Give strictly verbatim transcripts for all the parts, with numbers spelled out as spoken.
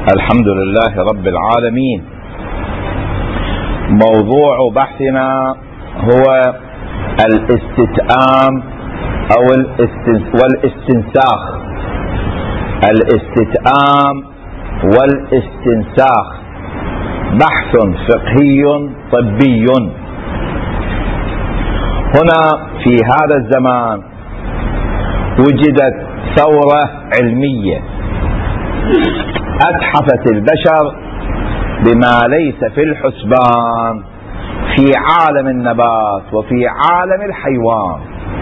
الحمد لله رب العالمين. موضوع بحثنا هو الاستتئام أو والاستنساخ. الاستتئام والاستنساخ بحث فقهي طبي. هنا في هذا الزمان وجدت ثورة علمية أتحفت البشر بما ليس في الحسبان في عالم النبات وفي عالم الحيوان.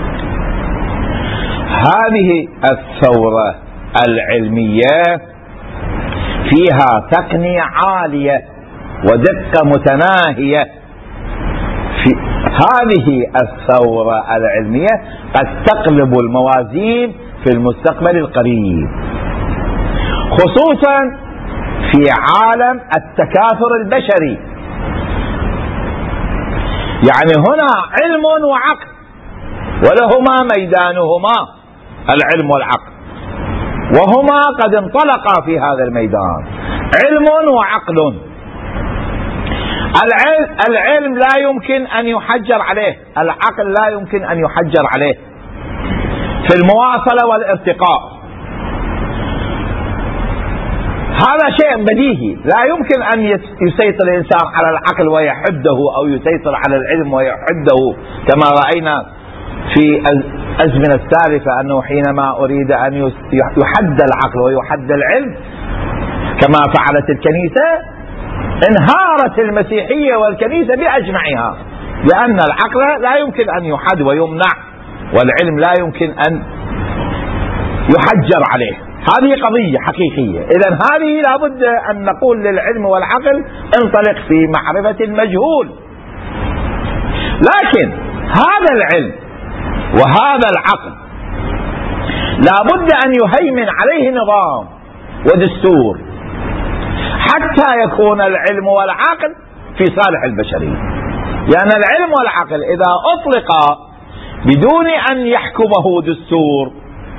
هذه الثورة العلمية فيها تقنية عالية ودقة متناهية. في هذه الثورة العلمية قد تقلب الموازين في المستقبل القريب، خصوصا في عالم التكاثر البشري. يعني هنا علم وعقل، ولهما ميدانهما العلم والعقل، وهما قد انطلقا في هذا الميدان، علم وعقل. العلم, العلم لا يمكن أن يحجر عليه، العقل لا يمكن أن يحجر عليه في المواصلة والارتقاء. هذا شيء بديهي، لا يمكن أن يسيطر الإنسان على العقل ويحده، أو يسيطر على العلم ويحده، كما رأينا في الأزمنة السالفة أنه حينما أريد أن يحد العقل ويحد العلم كما فعلت الكنيسة، انهارت المسيحية والكنيسة بأجمعها، لأن العقل لا يمكن أن يحد ويمنع، والعلم لا يمكن أن يحجر عليه. هذه قضية حقيقية. إذن هذه لابد أن نقول للعلم والعقل انطلق في معرفة المجهول. لكن هذا العلم وهذا العقل لابد أن يهيمن عليه نظام ودستور حتى يكون العلم والعقل في صالح البشرية. لأن العلم والعقل إذا أطلقا بدون أن يحكمه دستور،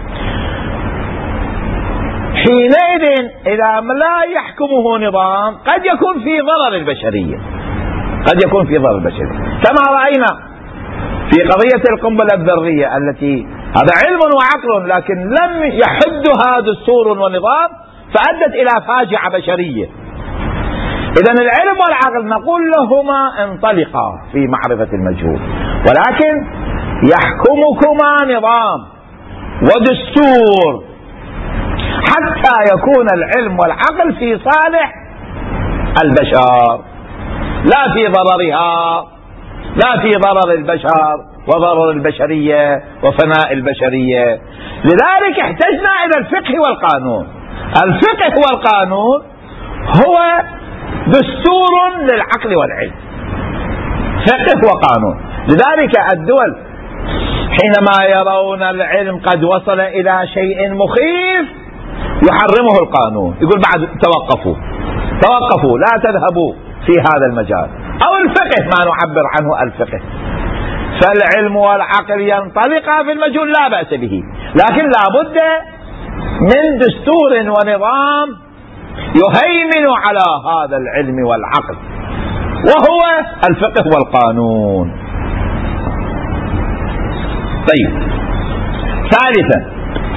حينئذ إذا لا يحكمه نظام قد يكون في ضرر البشرية، قد يكون في ضرر البشرية، كما رأينا في قضية القنبلة الذرية التي هذا علم وعقل لكن لم يحدها دستور ونظام، فأدت إلى فاجعة بشرية. إذن العلم والعقل نقول لهما انطلقا في معرفة المجهول، ولكن يحكمكما نظام ودستور حتى يكون العلم والعقل في صالح البشر، لا في ضررها، لا في ضرر البشر وضرر البشرية وفناء البشرية. لذلك احتجنا إلى الفقه والقانون. الفقه والقانون هو دستور للعقل والعلم، فقه وقانون. لذلك الدول حينما يرون العلم قد وصل إلى شيء مخيف يحرمه القانون، يقول بعد توقفوا توقفوا لا تذهبوا في هذا المجال. أو الفقه ما نعبر عنه الفقه، فالعلم والعقل ينطلقا في المجهول لا بأس به، لكن لا بد من دستور ونظام يهيمن على هذا العلم والعقل، وهو الفقه والقانون. طيب، ثالثا،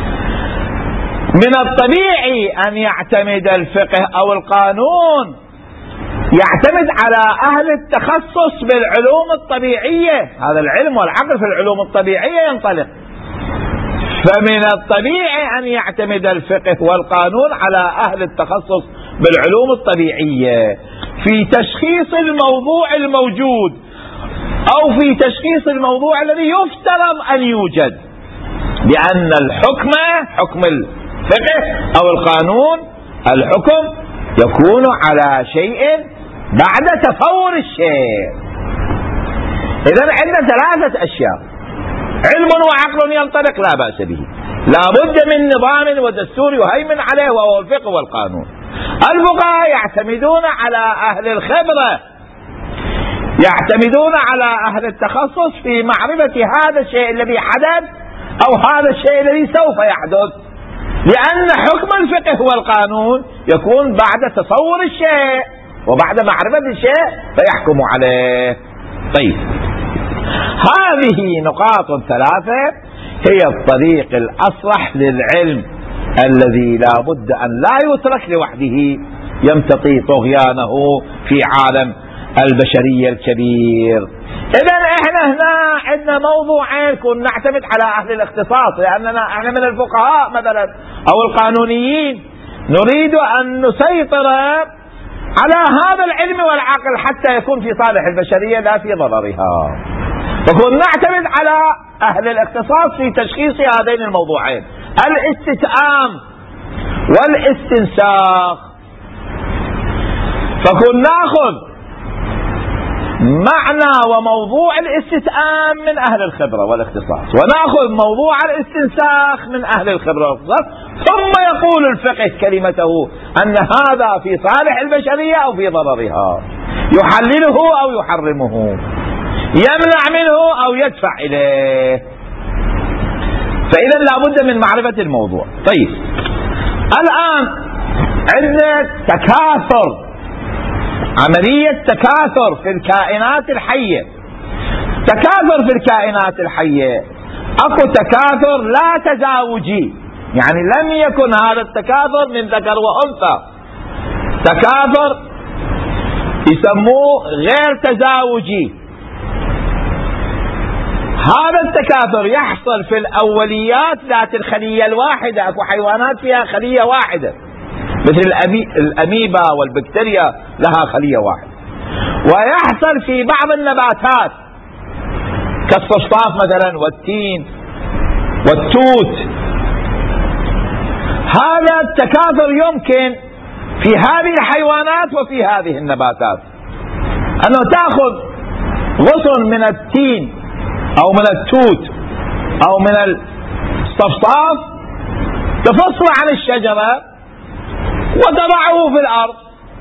من الطبيعي أن يعتمد الفقه أو القانون يعتمد على أهل التخصص بالعلوم الطبيعية. هذا العلم والعقل في العلوم الطبيعية ينطلق، فمن الطبيعي أن يعتمد الفقه والقانون على أهل التخصص بالعلوم الطبيعية في تشخيص الموضوع الموجود، أو في تشخيص الموضوع الذي يفترض أن يوجد، لأن الحكم حكم الفقه أو القانون الحكم يكون على شيء بعد تفور الشيء. إذن عندنا ثلاثة أشياء: علم وعقل ينطلق لا بأس به، لا بد من نظام ودستور يهيمن عليه وهو الفقه والقانون. الفقهاء يعتمدون على أهل الخبرة، يعتمدون على أهل التخصص في معرفة هذا الشيء الذي حدث أو هذا الشيء الذي سوف يحدث. لأن حكم الفقه والقانون يكون بعد تصور الشيء وبعد معرفة الشيء فيحكم عليه. طيب، هذه نقاط ثلاثة هي الطريق الأصلح للعلم الذي لا بد أن لا يترك لوحده يمتطي طغيانه في عالم البشرية الكبير. إذا إحنا هنا عندنا موضوعين كنا نعتمد على أهل الاختصاص، لأننا إحنا من الفقهاء مثلا أو القانونيين نريد أن نسيطر على هذا العلم والعقل حتى يكون في صالح البشرية لا في ضررها، فكنا نعتمد على أهل الاختصاص في تشخيص هذين الموضوعين، الاستتئام والاستنساخ. فكنا نأخذ معنى وموضوع الاستتئام من أهل الخبرة والاختصاص، ونأخذ موضوع الاستنساخ من أهل الخبرة والاختصاص، ثم يقول الفقه كلمته أن هذا في صالح البشرية أو في ضررها، يحلله أو يحرمه، يمنع منه أو يدفع إليه. فإذا لابد من معرفة الموضوع. طيب، الآن عندنا تكاثر، عملية تكاثر في الكائنات الحية. تكاثر في الكائنات الحية اكو تكاثر لا تزاوجي، يعني لم يكن هذا التكاثر من ذكر وأنثى، تكاثر يسموه غير تزاوجي. هذا التكاثر يحصل في الأوليات ذات الخلية الواحدة، اكو حيوانات فيها خلية واحدة مثل الأميبا والبكتيريا لها خلية واحدة، ويحصل في بعض النباتات كالصفصاف مثلا والتين والتوت. هذا التكاثر يمكن في هذه الحيوانات وفي هذه النباتات، أنه تأخذ غصن من التين أو من التوت أو من الصفصاف تفصل عن الشجرة وتضعه في الأرض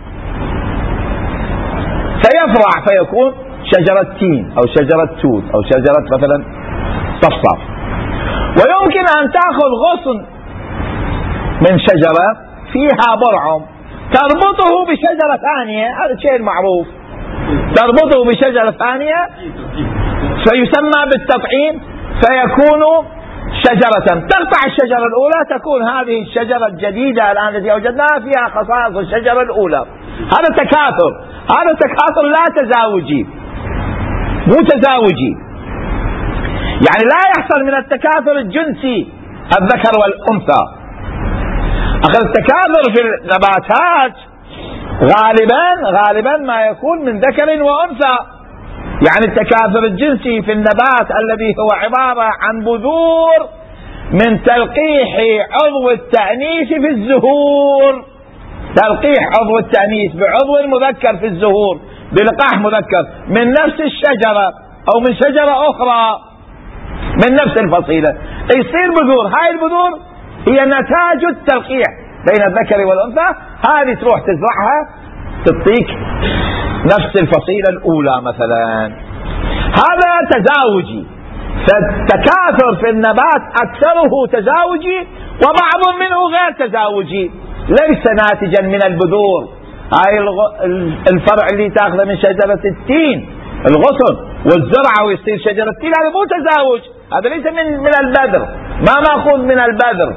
فيفرع فيكون شجرة تين أو شجرة توت أو شجرة مثلا صفصاف. ويمكن أن تأخذ غصن من شجرة فيها برعم تربطه بشجرة ثانية، هذا الشيء المعروف، تربطه بشجرة ثانية فيسمى بالتطعيم فيكون شجرة، تقطع الشجرة الأولى تكون هذه الشجرة الجديدة الآن التي وجدناها فيها خصائص الشجرة الأولى. هذا تكاثر، هذا تكاثر لا تزاوجي، مو تزاوجي، يعني لا يحصل من التكاثر الجنسي الذكر والأنثى. أخذ التكاثر في النباتات غالبا غالبا ما يكون من ذكر وأنثى، يعني التكاثر الجنسي في النبات الذي هو عبارة عن بذور من تلقيح عضو التأنيث في الزهور، تلقيح عضو التأنيث بعضو مذكر في الزهور بلقاح مذكر من نفس الشجرة أو من شجرة أخرى من نفس الفصيلة، يصير بذور. هاي البذور هي نتاج التلقيح بين الذكر والأنثى، هذه تروح تزرعها تعطيك نفس الفصيلة الأولى مثلا. هذا تزاوجي، فالتكاثر في النبات أكثره تزاوجي وبعض منه غير تزاوجي، ليس ناتجا من البذور. هاي الفرع اللي تاخذه من شجرة التين الغصن والزرعة ويصير شجرة التين، هذا مو تزاوج، هذا ليس من من البذر، ما ماخوذ من البذر.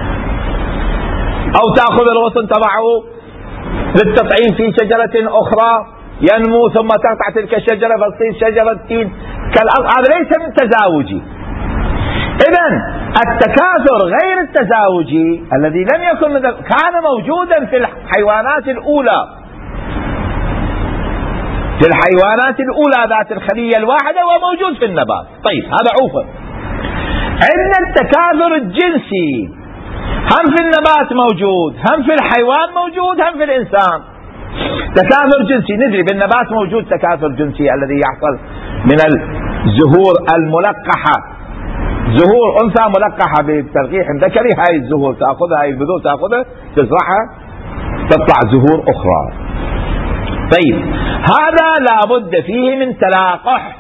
أو تأخذ الغصن تضعه للتطعيم في شجرة أخرى ينمو ثم تقطع تلك الشجرة فتصير شجرة تين كالأرض، هذا ليس من تزاوجي. إذن التكاثر غير التزاوجي الذي لم يكن من كان موجودا في الحيوانات الأولى، في الحيوانات الأولى ذات الخلية الواحدة وموجود في النبات. طيب، هذا عوفا. عندنا التكاثر الجنسي، هم في النبات موجود، هم في الحيوان موجود، هم في الإنسان. تكاثر جنسي ندري بالنبات موجود تكاثر جنسي الذي يحصل من الزهور الملقحة، زهور أنثى ملقحة بتلقيح ذكري، هاي الزهور تأخذها، هاي البذور تأخذها تزرعها تطلع زهور أخرى. طيب، هذا لابد فيه من تلاقح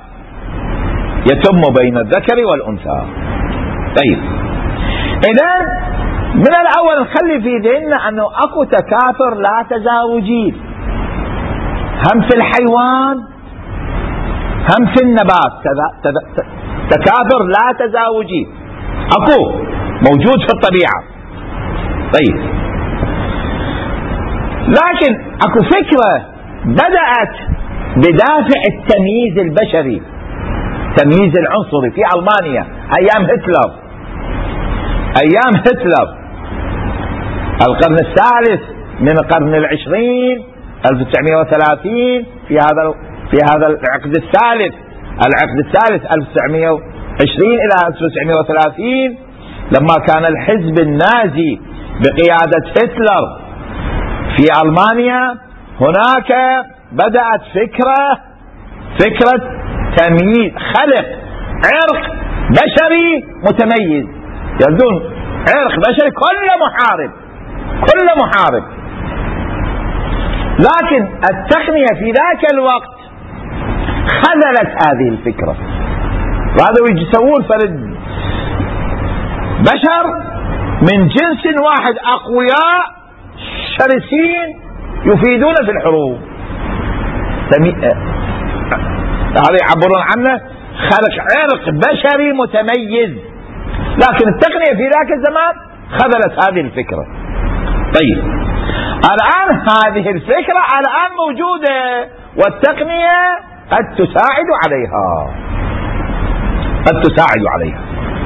يتم بين الذكر والأنثى. طيب، إذن من الأول نخلي في ذهننا أنه أكو تكاثر لا تزاوجي، هم في الحيوان هم في النبات تكاثر لا تزاوجي أكو موجود في الطبيعة. طيب، لكن أكو فكرة بدأت بدافع التمييز البشري، التمييز العنصري في ألمانيا أيام هتلر، أيام هتلر القرن الثالث من القرن العشرين ألف وتسعمائة وثلاثين، في هذا في هذا العقد الثالث العقد الثالث ألف وتسعمائة وعشرين إلى ألف وتسعمائة وثلاثين، لما كان الحزب النازي بقيادة هتلر في ألمانيا، هناك بدأت فكرة فكرة تمييز، خلق عرق بشري متميز، يبدون عرق بشري كله محارب كله محارب. لكن التقنية في ذاك الوقت خذلت هذه الفكرة، وهذا يسوون فرد بشر من جنس واحد أقوياء شرسين يفيدون في الحروب، هذا يعبرون عنه خلق عرق بشري متميز. لكن التقنية في ذاك الزمان خذلت هذه الفكرة. طيب، الآن هذه الفكرة الآن موجودة، والتقنية قد تساعد عليها قد تساعد عليها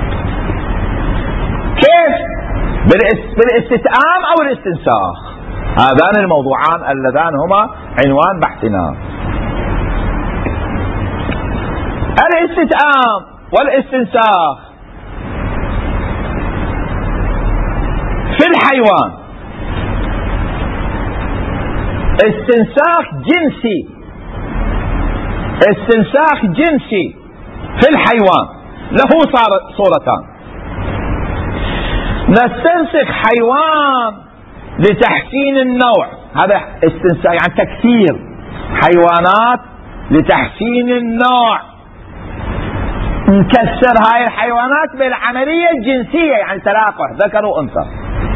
كيف؟ بالاستتئام أو الاستنساخ. هذان الموضوعان اللذان هما عنوان بحثنا. الاستتئام والاستنساخ في الحيوان استنساخ جنسي استنساخ جنسي في الحيوان له صورتان. نستنسخ حيوان لتحسين النوع، هذا استنساخ يعني تكثير حيوانات لتحسين النوع، نكسر هاي الحيوانات بالعملية الجنسية، يعني تلاقح ذكر وأنثى،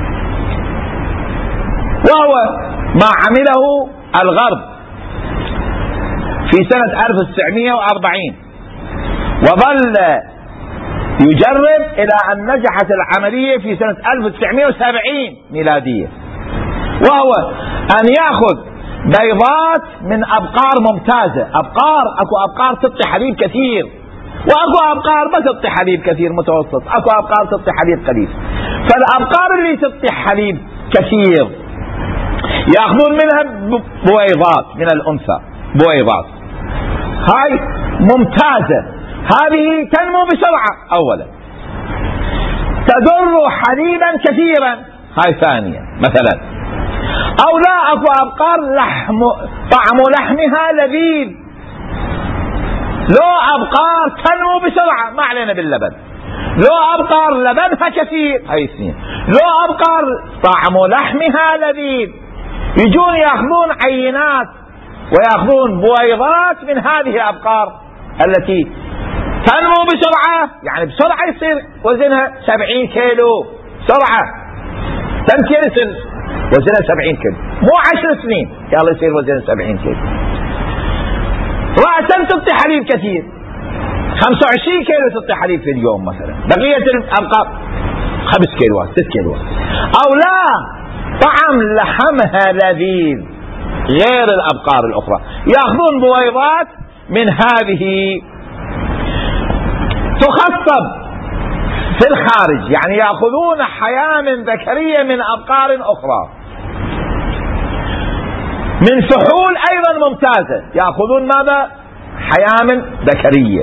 وهو ما عمله الغرب في سنة ألف وتسعمائة وأربعين، وظل يجرب إلى أن نجحت العملية في سنة ألف وتسعمائة وسبعين ميلادية، وهو أن يأخذ بيضات من أبقار ممتازة. أبقار، أكو أبقار تعطي حليب كثير، وأكو أبقار ما تعطي حليب كثير متوسط، أكو أبقار تعطي حليب قليل. فالأبقار اللي تعطي حليب كثير يأخذون منها بويضات من الأنثى، بويضات هاي ممتازة، هذه تنمو بسرعة أولا، تدر حليبا كثيرا، هاي ثانيا مثلا. أو لا، أكو أبقار لحم طعم لحمها لذيذ، لو أبقار تنمو بسرعة، ما علينا باللبن، لو أبقار لبنها كثير، هاي اثنين. لو أبقار طعم لحمها لذيذ، يجون يأخذون عينات ويأخذون بويضات من هذه الأبقار التي تنمو بسرعة، يعني بسرعة يصير وزنها سبعين كيلو، سرعة تمكن يصير وزنها سبعين كيلو، مو عشر سنين يلا يصير وزنها سبعين كيلو. رأسا تعطي حليب كثير، خمسة وعشرين كيلو تعطي حليب في اليوم مثلا، بقية الأبقار خمس كيلوات ست كيلوات. أو لا، طعم لحمها لذيذ غير الأبقار الأخرى، يأخذون بويضات من هذه تخصب في الخارج، يعني يأخذون حياة ذكرية من أبقار أخرى، من فحول أيضا ممتازة، يأخذون ماذا؟ حياة ذكرية،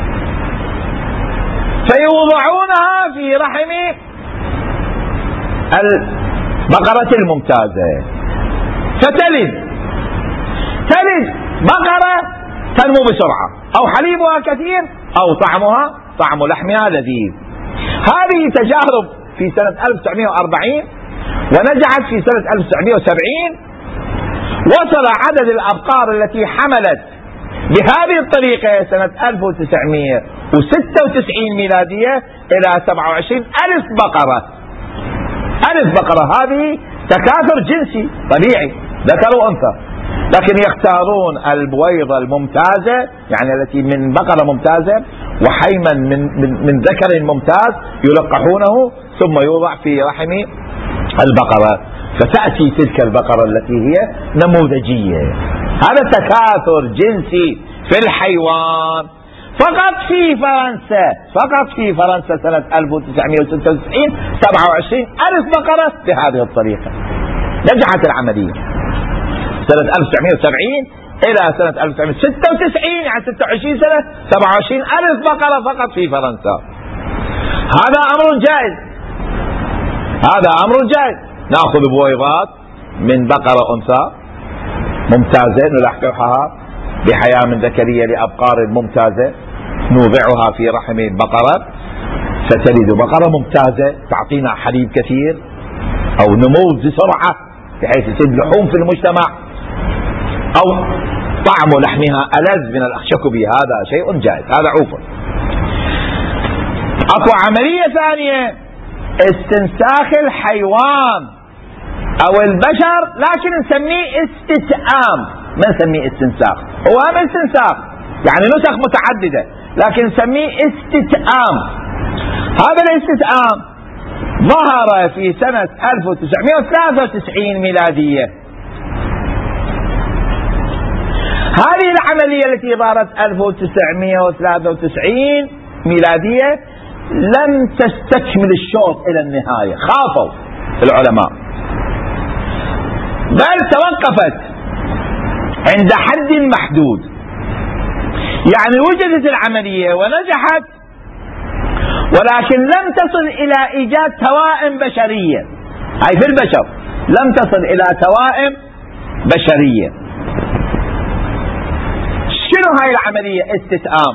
فيوضعونها في رحم البقرة الممتازة، فتلد تلد بقرة تنمو بسرعة، أو حليبها كثير، أو طعمها طعم لحمها لذيذ. هذه تجارب في سنة ألف وتسعمائة وأربعين، ونجحت في سنة ألف وتسعمائة وسبعين. وصل عدد الأبقار التي حملت بهذه الطريقة سنة ألف وتسعمائة وستة وتسعين ميلادية إلى سبعة وعشرين ألف بقرة. ألف بقرة، هذه تكاثر جنسي طبيعي ذكر وأنثى، لكن يختارون البويضة الممتازة يعني التي من بقرة ممتازة وحيما من, من, من ذكر ممتاز يلقحونه ثم يوضع في رحم البقرة، فتأتي تلك البقرة التي هي نموذجية. هذا تكاثر جنسي في الحيوان. فقط في فرنسا فقط في فرنسا سنة ألف وتسعمائة وستة وتسعين سبعة وعشرين ألف بقرة بهذه الطريقة. نجحت العملية سنة ألف وتسعمائة وسبعين إلى سنة ألف وتسعمائة وستة وتسعين، يعني ستة وعشرين سنة، سبعة وعشرين ألف بقرة فقط في فرنسا. هذا أمر جائز، هذا أمر جائز. نأخذ بويضات من بقرة أنثى ممتازة نلقحها بحياة من ذكرية لأبقار ممتازة، نوضعها في رحم البقرة فتلد بقرة ممتازة تعطينا حليب كثير أو نمو بسرعة بحيث يصير لحوم في المجتمع أو طعم لحمها ألذ من الأخشكبي، هذا شيء جائز، هذا عوفا. أكو عملية ثانية، استنساخ الحيوان أو البشر، لكن نسميه استسعام، ما نسميه استنساخ، هو هم استنساخ يعني نسخ متعددة، لكن نسميه استسعام. هذا الاستسعام ظهر في سنة ألف وتسعمائة وثلاثة وتسعين ميلادية. هذه العملية التي ظهرت ألف وتسعمائة وثلاثة وتسعين ميلادية لم تستكمل الشوط إلى النهاية، خافوا العلماء، بل توقفت عند حد محدود. يعني وجدت العملية ونجحت، ولكن لم تصل إلى إيجاد توائم بشرية، أي في البشر لم تصل إلى توائم بشرية. شنو هاي العملية؟ استسعام.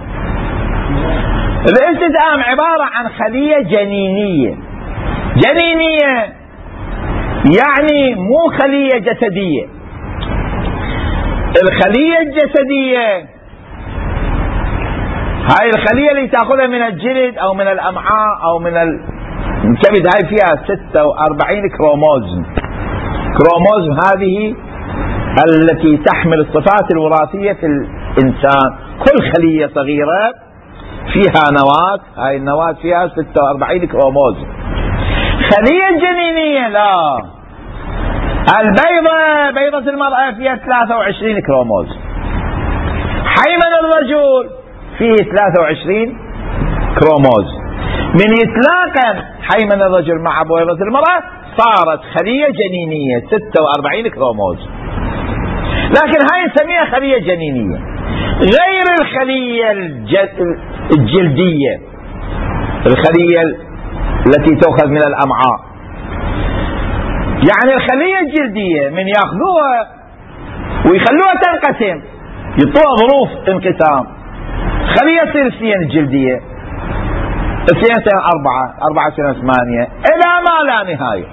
الاستسعام عبارة عن خلية جنينية. جنينية يعني مو خلية جسدية. الخلية الجسدية هاي الخلية اللي تأخذها من الجلد أو من الأمعاء أو من الكبد، هاي فيها ستة وأربعين كروموزوم. كروموزوم هذه التي تحمل الصفات الوراثية في الإنسان. كل خلية صغيرة فيها نواة، هاي النواة فيها ستة وأربعين كروموزوم. خلية جنينية لا، البيضة بيضة المرأة فيها ثلاثة وعشرين كروموزوم. حيمن الرجل فيه ثلاثة وعشرين كروموزوم. من يتلاقى حيمن الرجل مع بويضة المرأة صارت خلية جنينية ستة وأربعين كروموزوم، لكن هاي نسميها خلية جنينية. غير الخلية الجلدية، الخلية التي تؤخذ من الأمعاء. يعني الخلية الجلدية من يأخذوها ويخلوها تنقسم، يطوها ظروف انقسام، خلية تصير اثنين الجلدية، اثنين سنة أربعة، أربعة سنة ثمانية، إلى ما لا نهاية.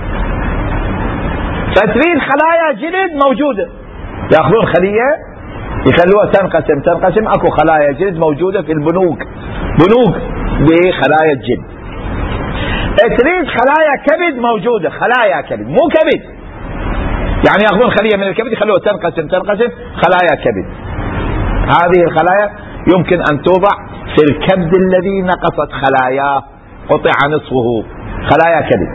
فتريد خلايا جلد موجودة، يأخذون خلية يخلوها تنقسم تنقسم اكو خلايا جلد موجودة في البنوك، بنوك بخلايا الجلد. تريد خلايا كبد موجودة، خلايا كبد مو كبد، يعني يأخذون خلية من الكبد يخلوها تنقسم تنقسم خلايا كبد. هذه الخلايا يمكن أن توضع في الكبد الذي نقصت خلاياه، قطع نصفه، خلايا كبد.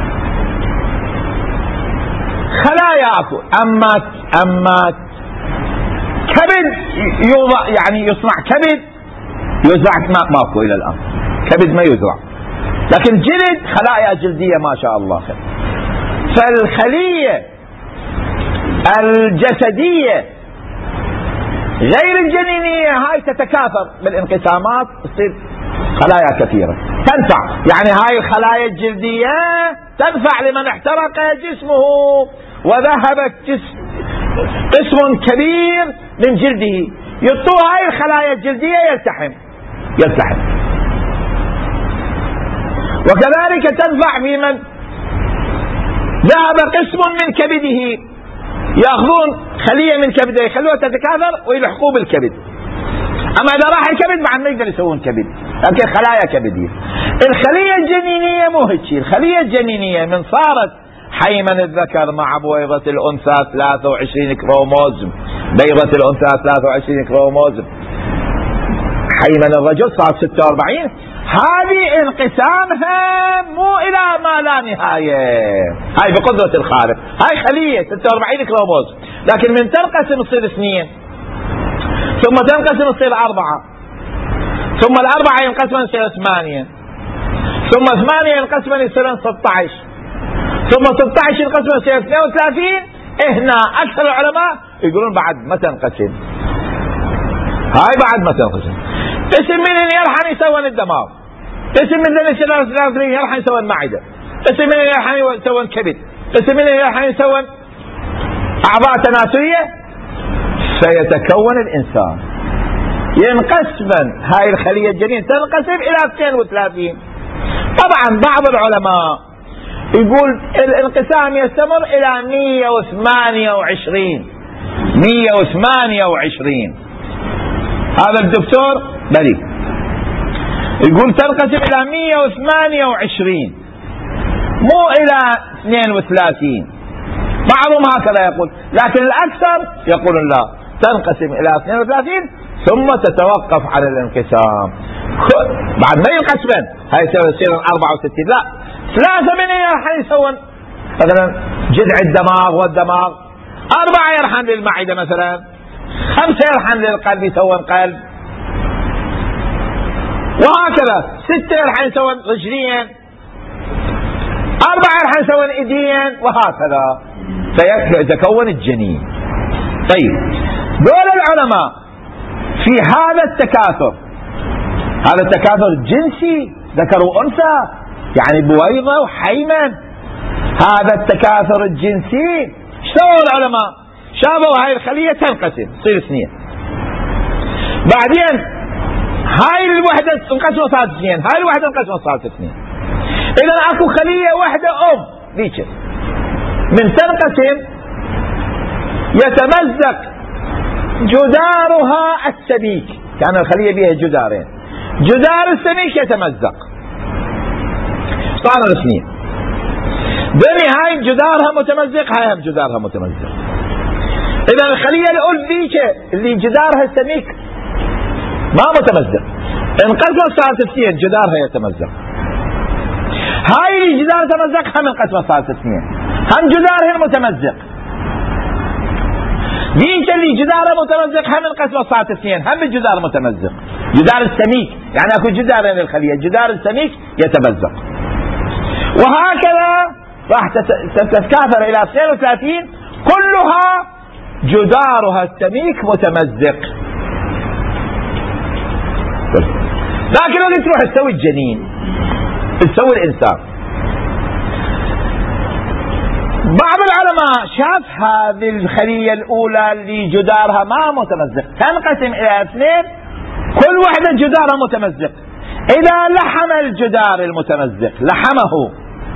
خلايا أكو، أما أما كبد يوضع يعني يصنع كبد يزرع ما ماكو إلى الآن، كبد ما يزرع، لكن جلد خلايا جلدية ما شاء الله خير. فالخلية الجسدية غير الجنينية هاي تتكاثر بالانقسامات، تصير خلايا كثيرة تنفع. يعني هاي الخلايا الجلدية تنفع لمن احترق جسمه وذهب جسم قسم كبير من جلده، يطوى هاي الخلايا الجلدية يلتحم يلتحم. وكذلك تنفع في من ذهب قسم من كبده، يأخذون خلية من كبده يخلوها تتكاثر ويلحقوه بالكبد. أما إذا راح الكبد بعد ما يقدر يسوون كبد، لكن خلايا كبدية. الخلية الجنينية مو هيك. الخلية الجنينية من صارت حيمن الذكر مع بويضة الأنثى ثلاثة وعشرين كروموزوم، بيضة الأنثى ثلاثة وعشرين كروموزوم، حيمن الرجل صار ستة وأربعين. هذه انقسامها مو إلى ما لا نهاية، هاي بقدرة الخالق. هاي خلية ستة وأربعين كروموزوم، لكن من تنقسم تصير اثنين، ثم تنقسم تصير أربعة، ثم الأربعة ينقسم تصير ثمانية، ثم ثمانية ينقسم يصير ستة عشر، ثم ستة عشر ينقسم يصير اثنين وثلاثين. هنا أكثر العلماء يقولون بعد ما تنقسم، هاي بعد ما تنقسم. قسم من يرحن يسوون الدماغ، قسم من ذلك يرحن يسوون المعدة، قسم من يرحن يسوون كبد، قسم من يرحن يسوون أعضاء تناسلية، سيتكون الإنسان. ينقسم هاي الخلية الجنين تنقسم إلى اثنين وثلاثين. طبعا بعض العلماء يقول الانقسام يستمر إلى مئة وثمانية وعشرين مئة وثمانية وعشرين. هذا الدكتور بريء يقول تنقسم إلى مئة وثمانية وعشرين مو إلى اثنين وثلاثين. بعضهم هكذا يقول، لكن الأكثر يقول لا، تنقسم إلى اثنين وثلاثين ثم تتوقف على الانقسام. بعد ما ينقسمن هاي يصير أربعة وستين، لا، ثلاثة منها يرحن يسوون مثلا جذع الدماغ والدماغ، أربعة يرحن للمعدة مثلا، خمسة يرحن للقلب يسوون قلب، وهكذا. ستة يرحن يسوون رجلين، أربعة يرحن يسوون إيدين، وهكذا سيتكون الجنين. طيب دول العلماء في هذا التكاثر، هذا التكاثر جنسي ذكر وأنثى، يعني بويضة وحيمن، هذا التكاثر الجنسي سووا العلماء، شافوا هاي الخلية تنقسم تصير اثنين، بعدين هاي الوحدة انقسموا صارت اثنين، هاي الوحدة انقسموا صارت اثنين. إذا اكو خلية واحدة أم ذيك من تنقسم يتمزق جدارها السميك، كان الخلية بها جدارين، جدار السميك يتمزق صار الاثنين. بني هاي جدارها متمزق، هاي هم جدارها متمزق. إذا الخلية الأولى ذيك اللي جدارها السميك ما متمزق، انقسمت صارت اثنين، جدارها يتمزق. هاي اللي جدارها تمزق هم انقسمت صارت اثنين، هم جدارها متمزق. ذيك اللي جدارها متمزق هم انقسمت صارت اثنين، هم الجدار متمزق، جدار السميك، يعني اكو جدارين للخلية، جدار السميك يتمزق، وهكذا راح تتكاثر الى اثنين وثلاثين كلها جدارها السميك متمزق. لكن اللي تروح تسوي الجنين، تسوي الانسان، بعض العلماء شاف هذه الخلية الاولى اللي جدارها ما متمزق تنقسم الى اثنين، كل واحدة جدارها متمزق. اذا لحم الجدار المتمزق لحمه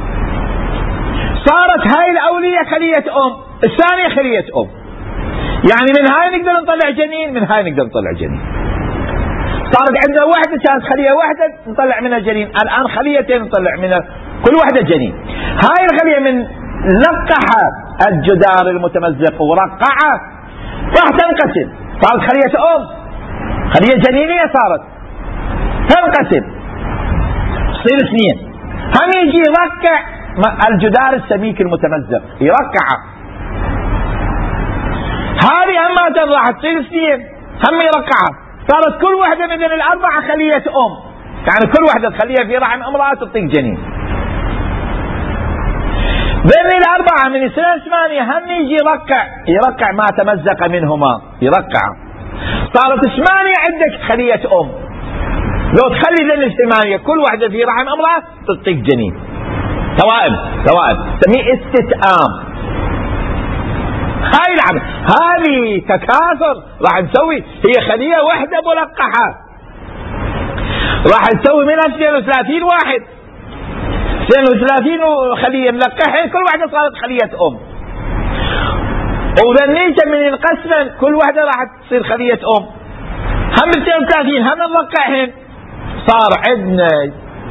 صارت هاي الاولية خلية ام، الثانية خلية ام، يعني من هاي نقدر نطلع جنين، من هاي نقدر نطلع جنين. صارت عندنا واحدة كانت خلية واحدة نطلع منها جنين، الآن خليتين نطلع منها كل واحدة جنين. هاي الخلية من لقح الجدار المتمزق ورقعه راح تنقسم، صارت خلية أم، خلية جنينية صارت تنقسم تصير اثنين، هم يجي يرقع الجدار السميك المتمزق يرقعه، هذه هم راح تصير اثنين هم يرقعها، صارت كل واحدة من الأربعة خلية أم، يعني كل واحدة تخليها في رحم امرأة تطيق جنين. بين الأربعة من سنة ثمانية هم يجي يرقع يرقع ما تمزق منهما يرقع، صارت ثمانية عندك خلية أم، لو تخلي ذن الثمانية كل واحدة في رحم امرأة تطيق جنين، توائم توائم تسميه استتآم. هاي العمل هذه تكاثر راح نسوي، هي خلية واحدة ملقحة راح نسوي منها اثنين وثلاثين واحد، اثنين وثلاثين خلية ملقحة، كل واحدة صارت خلية أم، وذنيت من القسم كل واحدة راح تصير خلية أم، هم اثنين وثلاثين هم ملقحين، صار عندنا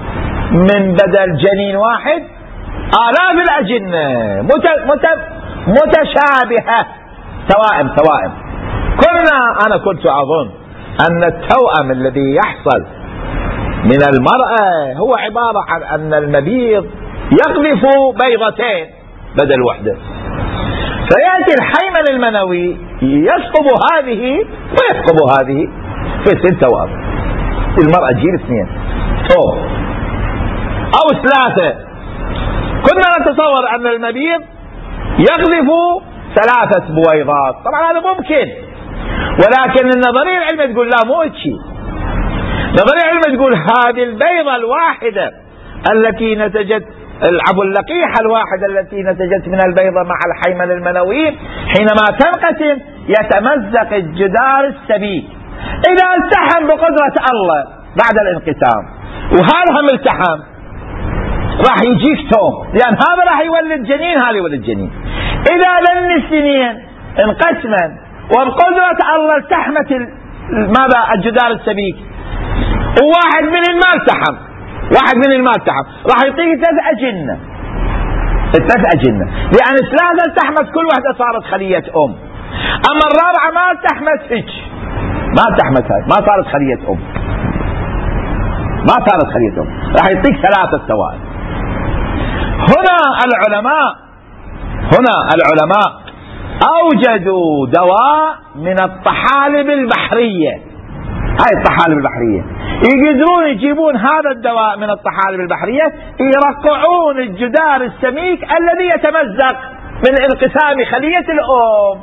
من بدل جنين واحد آلاف الأجنة مت... مت... متشابهة، توائم توائم. كنا أنا كنت أظن أن التوأم الذي يحصل من المرأة هو عبارة عن أن المبيض يقذف بيضتين بدل وحدة، فيأتي الحيمن المنوي يثقب هذه ويثقب هذه فيصير توأم. المرأة تجيب اثنين أو أو ثلاثة. كنا نتصور أن المبيض يقذف ثلاثة بويضات، طبعا هذا ممكن، ولكن النظرية العلمية تقول لا، مو هيك. النظرية العلمية تقول هذه البيضة الواحدة التي نتجت، العب اللقيحة الواحدة التي نتجت من البيضة مع الحيمن المنوي حينما تنقسم يتمزق الجدار السبيك. إذا التحم بقدرة الله بعد الانقسام وهذا هم التحم راح يجيك توم، لأن هذا راح يولد جنين هذا يولد جنين. إذا لم الاثنين انقسما وبقدرة الله التحمت ماذا الجدار السبيك، وواحد من المال التحم، واحد من المال التحم راح يعطيك ثلاث أجنة، ثلاث أجنة، لأن ثلاثة التحمت كل واحدة صارت خلية أم. أما الرابعة ما التحمت هيك، ما التحمت هاي، ما صارت خلية أم، ما صارت خلية أم، راح يعطيك ثلاثة توائم. هنا العلماء هنا العلماء أوجدوا دواء من الطحالب البحرية. هاي الطحالب البحرية يقدرون يجيبون هذا الدواء من الطحالب البحرية، يرقعون الجدار السميك الذي يتمزق من انقسام خلية الأم،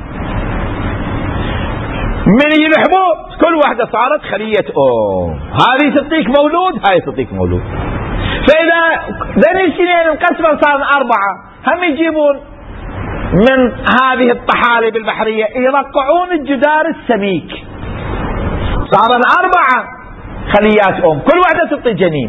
من يلحموا كل واحدة صارت خلية أم، هذه تعطيك مولود هاي تعطيك مولود. فإذا ذني الاثنين انقسموا صار أربعة، هم يجيبون من هذه الطحالب البحرية يرقعون الجدار السميك، صار أربعة خليات أم كل واحدة تعطي جنين.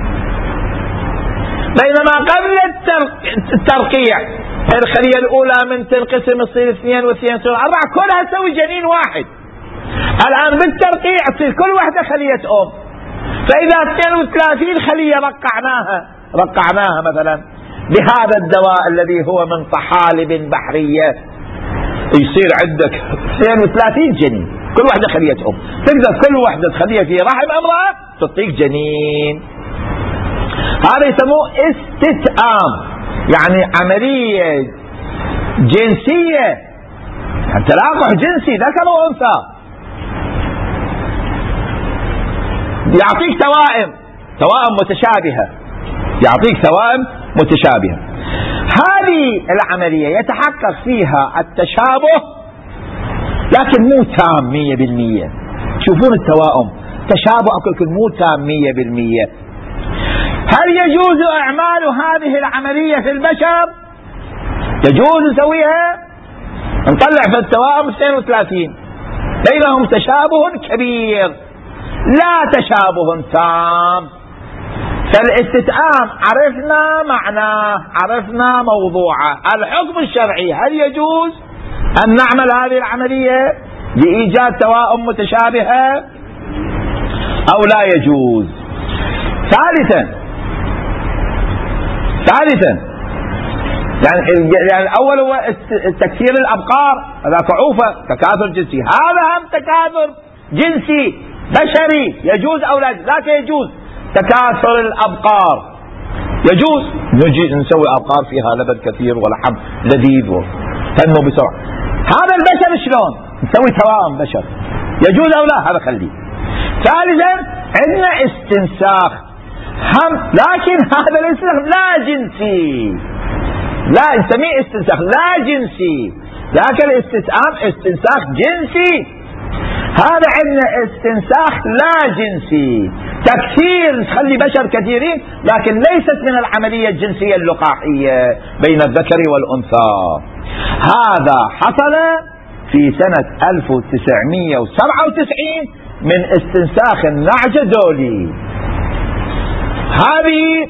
بينما قبل الترقيع الخلية الأولى من تنقسم تصير اثنين واثنين تصير أربعة، كلها تسوي جنين واحد. الآن بالترقيع تصير كل واحدة خلية أم، فإذا اثنين وثلاثين خلية رقعناها رقعناها مثلا بهذا الدواء الذي هو من طحالب بحرية، يصير عندك اثنين وثلاثين جنين كل واحدة خلية أم، تقدر كل واحدة خلية في رحم امرأة تعطيك جنين. هذا يسموه استتآم، يعني عملية جنسية، تلاقح جنسي ذكر وأنثى، يعطيك توائم توائم متشابهة، يعطيك توائم متشابهة. هذه العملية يتحقق فيها التشابه لكن مو تام مية بالمية. تشوفون التوائم تشابه أكل مو تام مية بالمية. هل يجوز إعمال هذه العملية في البشر؟ يجوز نسويها، نطلع في التوائم اثنين وثلاثين بينهم تشابه كبير لا تشابه تام. فالاستتآم عرفنا معناه، عرفنا موضوعه. الحكم الشرعي هل يجوز أن نعمل هذه العملية لإيجاد توائم متشابهة أو لا يجوز؟ ثالثا ثالثا يعني, يعني الأول هو تكسير الأبقار، هذا كعوفة تكاثر جنسي، هذا هم تكاثر جنسي بشري يجوز أو لا يجوز؟ لكن يجوز تكاثر الأبقار، يجوز نجي نسوي أبقار فيها لبن كثير ولحم لذيذ وتنمو بسرعة. هذا البشر شلون نسوي توائم بشر، يجوز أو لا؟ هذا خليه. ثالثا عندنا استنساخ هم، لكن هذا الاستنساخ لا جنسي، لا نسميه استنساخ لا جنسي، لكن الاستتآم استنساخ جنسي. هذا عندنا استنساخ لا جنسي، تكثير تخلي بشر كثيرين لكن ليست من العملية الجنسية اللقاحية بين الذكر والأنثى. هذا حصل في سنة ألف وتسعمئة وسبعة وتسعين من استنساخ النعجة دولي. هذه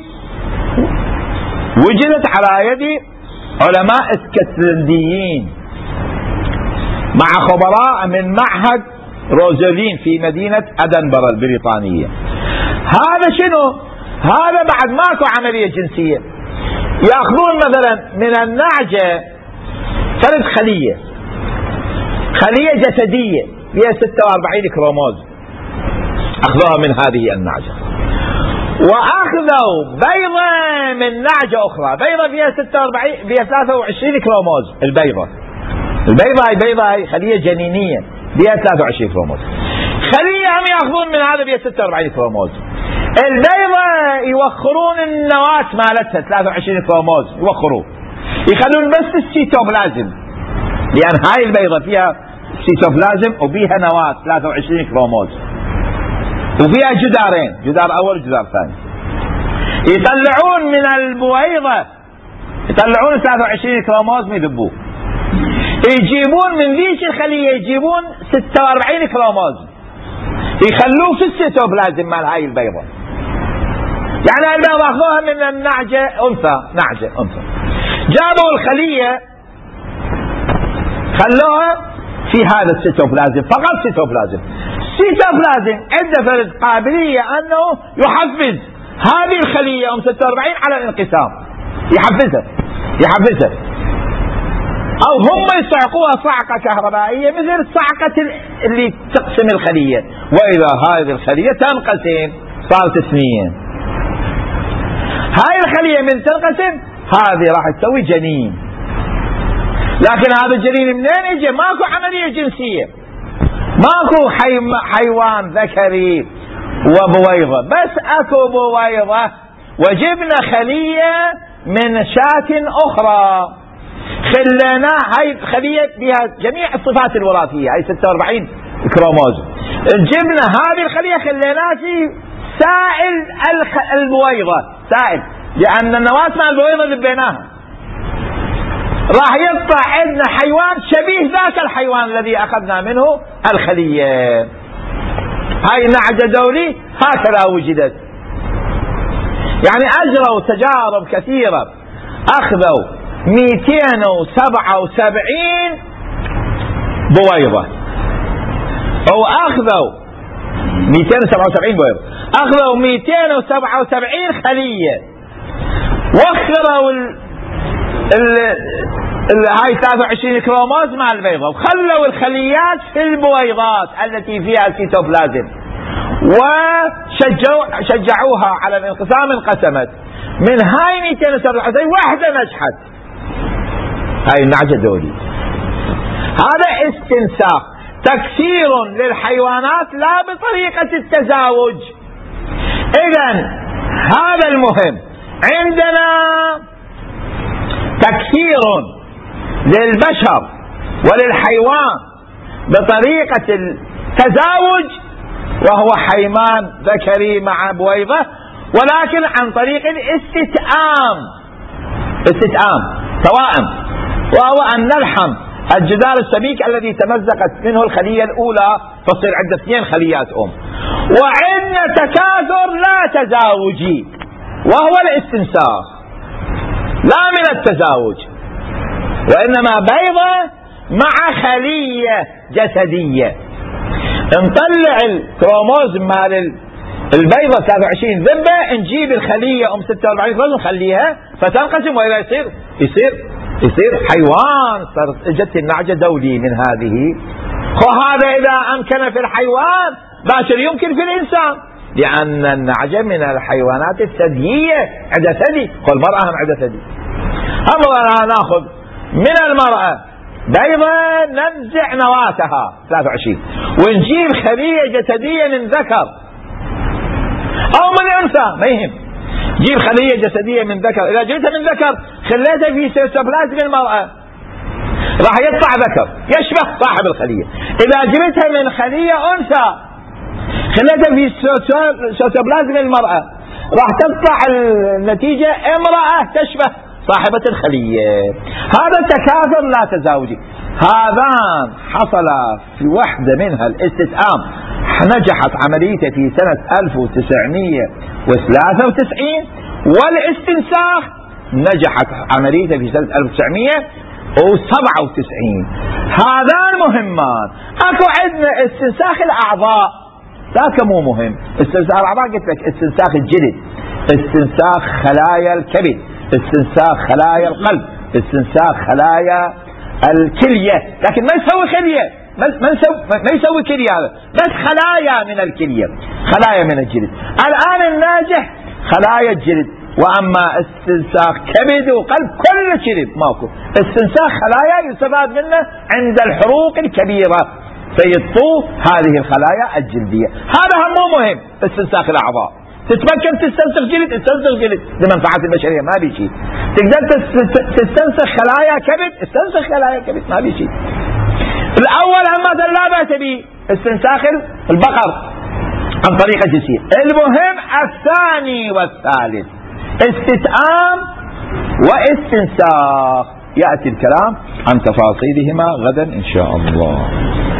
وجدت على يد علماء اسكتلنديين مع خبراء من معهد روزلين في مدينة أدنبرا البريطانية. هذا شنو؟ هذا بعد ماكو عملية جنسية. يأخذون مثلا من النعجة فرد خلية خلية جسدية فيها ستة وأربعين كروموز، أخذوها من هذه النعجة، وأخذوا بيضة من نعجة أخرى، بيضة فيها ستة وأربعين فيها ثلاثة وعشرين كروموز. البيضة البيضة هي بيضة هي خلية جنينية فيها ثلاثة وعشرين كروموز. خلية هم يأخذون من هذا فيها ستة وأربعين كروموز. البيضة يوخرون النواة مالتها ثلاثة وعشرين كروموز، يوخرون يخلون بس السيتوبلازم، لأن هاي البيضة فيها سيتوبلازم وبيها نواة ثلاثة وعشرين كروموز وفيها جدارين، جدار أول وجدار ثاني. يطلعون من البويضة يطلعون ثلاثة وعشرين كروموز يذبوه، يجيبون من ذيك الخلية يجيبون ستة وأربعين كروموز يخلوه في السيتوبلازم مال هاي البيضة. يعني البيضة أخذوها من النعجة أنثى، نعجة أنثى، جابوا الخلية خلوها في هذا السيتوبلازم، فقط سيتوبلازم. السيتوبلازم عنده فرد قابلية أنه يحفز هذه الخلية أم ستة وأربعين على الانقسام، يحفزها يحفزها أو هم يصعقوها صعقة كهربائية مثل الصعقة اللي تقسم الخلية، وإذا هذه الخلية تنقسم صارت اثنين. هاي الخلية من تنقسم هذه راح تسوي جنين، لكن هذا الجنين منين يجي؟ ماكو عملية جنسية، ماكو حي... حيوان ذكري وبويضة، بس اكو بويضة وجبنا خلية من شاة اخرى خلينا هاي خلية فيها جميع الصفات الوراثية، هاي ستة وأربعين كروموز، جبنا هذه الخلية خليناها في سائل الخ... البويضة، سائل، لأن النواة مع البويضة ذبيناها، راح يطلع عندنا حيوان شبيه ذاك الحيوان الذي أخذنا منه الخلية. هاي النعجة دولي هكذا وجدت. يعني أجروا تجارب كثيرة، أخذوا مئتين وسبعة وسبعين بويضة أو أخذوا مئتين وسبعة وسبعين بويضة، أخذوا مئتين وسبعة وسبعين خلية، وخروا ال ال ال هاي ثلاثة وعشرين كروموز مع البيضة، وخلوا الخليات في البويضات التي فيها السيتوبلازم، وشجعوا شجعوها على الانقسام، انقسمت. من هاي مئتين وسبعة وسبعين واحدة نجحت، هاي النعجة دولي. هذا استنساخ، تكسير للحيوانات لا بطريقة التزاوج. إذن هذا المهم، عندنا تكسير للبشر وللحيوان بطريقة التزاوج وهو حيوان ذكري مع بويضة، ولكن عن طريق الاستتئام، استتئام توائم، وهو أن نلحم الجدار السميك الذي تمزقت منه الخلية الأولى تصير عند اثنين خليات أم، وعندنا تكاثر لا تزاوجي وهو الاستنساخ، لا من التزاوج، وإنما بيضة مع خلية جسدية. نطلع الكروموز مال البيضة ثلاثة وعشرين ذبة، نجيب الخلية أم ستة وأربعين كروموز نخليها فتنقسم، وإذا يصير يصير يصير حيوان. صارت اجت النعجة دولي من هذه. وهذا إذا أمكن في الحيوان باشر يمكن في الإنسان، لأن النعجة من الحيوانات الثديية، عندها ثدي، والمرأة هم عندها ثدي. أما ناخذ من المرأة بيضة ننزع نواتها ثلاثة وعشرين، ونجيب خلية جسدية من ذكر أو من أنثى ما يهم، جيب خلية جسدية من ذكر، إذا جبتها من ذكر خليتها في سيتوبلازم المرأة راح يطلع ذكر يشبه صاحب الخلية. إذا جبتها من خلية أنثى خليتها في سيتوبلازم المرأة راح تطلع النتيجة امرأة تشبه صاحبة الخلية. هذا تكاثر لا تزاوجي. هذان حصل في واحدة منها الاستتئام، نجحت عمليته في سنة ألف وتسعمئة وثلاثة وتسعين، والاستنساخ نجحت عمليته في سنة ألف وتسعمئة وسبعة وتسعين. هذان مهمان. اكو عندنا استنساخ الاعضاء، ذاك مو مهم. استنساخ الاعضاء قلت لك استنساخ الجلد، استنساخ خلايا الكبد، استنساخ خلايا القلب، استنساخ خلايا الكلية، لكن ما يسوي خلية، ما يسوي ما يسوي كلية، هذا بس خلايا من الكلية، خلايا من الجلد. الآن الناجح خلايا الجلد، وأما استنساخ كبد وقلب كل شيء ماكو. استنساخ خلايا يستفاد منه عند الحروق الكبيرة فيطوف هذه الخلايا الجلدية. هذا هم مو مهم. استنساخ الأعضاء تتمكن تستنسخ جلد، استنسخ جلد لمنفعة البشرية ما بي شيء. تقدر تستنسخ خلايا كبد، استنسخ خلايا كبد ما بي شيء. الأول هم لا بأس به استنساخ البقر عن طريق الجنسية. المهم الثاني والثالث استتآم واستنساخ، يأتي الكلام عن تفاصيلهما غدا إن شاء الله.